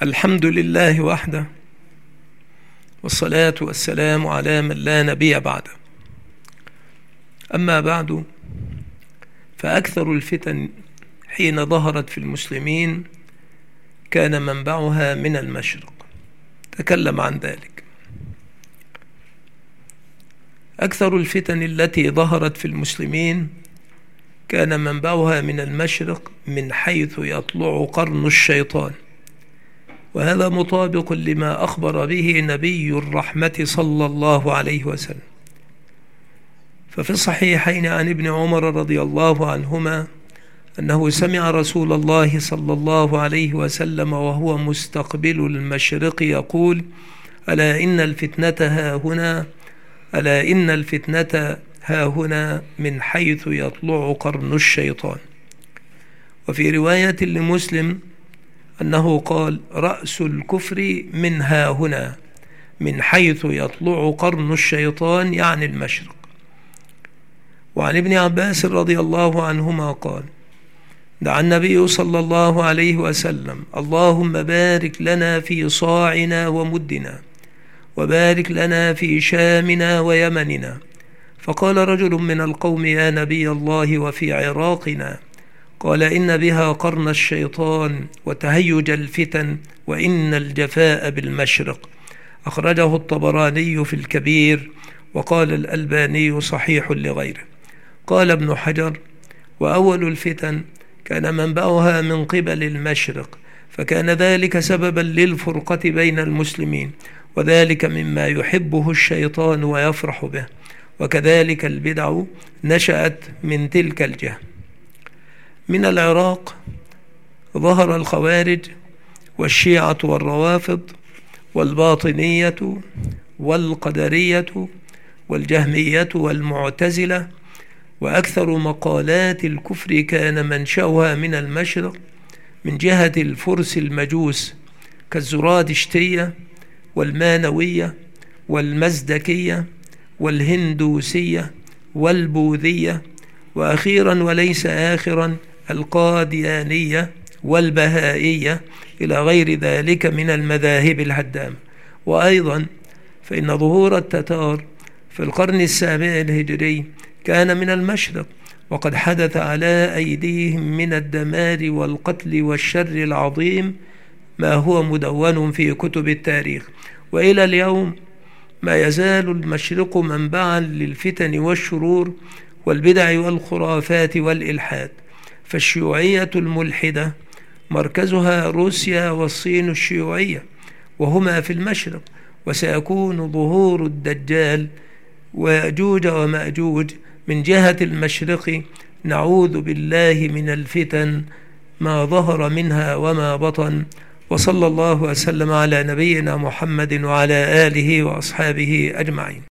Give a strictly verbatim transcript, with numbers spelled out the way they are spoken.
الحمد لله وحده، والصلاة والسلام على من لا نبي بعده. أما بعد، فأكثر الفتن حين ظهرت في المسلمين كان منبعها من المشرق. تكلم عن ذلك. أكثر الفتن التي ظهرت في المسلمين كان منبعها من المشرق، من حيث يطلع قرن الشيطان، وهذا مطابق لما أخبر به نبي الرحمة صلى الله عليه وسلم. ففي الصحيحين عن ابن عمر رضي الله عنهما أنه سمع رسول الله صلى الله عليه وسلم وهو مستقبل المشرق يقول: ألا إن الفتنة ها هنا، ألا إن الفتنة ها هنا من حيث يطلع قرن الشيطان. وفي رواية لمسلم أنه قال: رأس الكفر من ها هنا، من حيث يطلع قرن الشيطان، يعني المشرق. وعن ابن عباس رضي الله عنهما قال: دعا النبي صلى الله عليه وسلم: اللهم بارك لنا في صاعنا ومدنا، وبارك لنا في شامنا ويمننا. فقال رجل من القوم: يا نبي الله، وفي عراقنا؟ قال: إن بها قرن الشيطان وتهيج الفتن، وإن الجفاء بالمشرق. أخرجه الطبراني في الكبير، وقال الألباني صحيح لغيره. قال ابن حجر: وأول الفتن كان منبعها من قبل المشرق، فكان ذلك سببا للفرقة بين المسلمين، وذلك مما يحبه الشيطان ويفرح به، وكذلك البدع نشأت من تلك الجهة. من العراق ظهر الخوارج والشيعة والروافض والباطنية والقدرية والجهمية والمعتزلة، وأكثر مقالات الكفر كان منشأها من المشرق، من جهة الفرس المجوس كالزرادشتية والمانوية والمزدكية والهندوسية والبوذية، وأخيرا وليس آخرا القاديانية والبهائية، إلى غير ذلك من المذاهب الهدامة. وأيضا فإن ظهور التتار في القرن السابع الهجري كان من المشرق، وقد حدث على أيديهم من الدمار والقتل والشر العظيم ما هو مدون في كتب التاريخ. وإلى اليوم ما يزال المشرق منبعا للفتن والشرور والبدع والخرافات والإلحاد. فالشيوعية الملحدة مركزها روسيا والصين الشيوعية، وهما في المشرق، وسيكون ظهور الدجال ويأجوج ومأجوج من جهة المشرق. نعوذ بالله من الفتن ما ظهر منها وما بطن. وصلى الله وسلم على نبينا محمد وعلى آله وأصحابه أجمعين.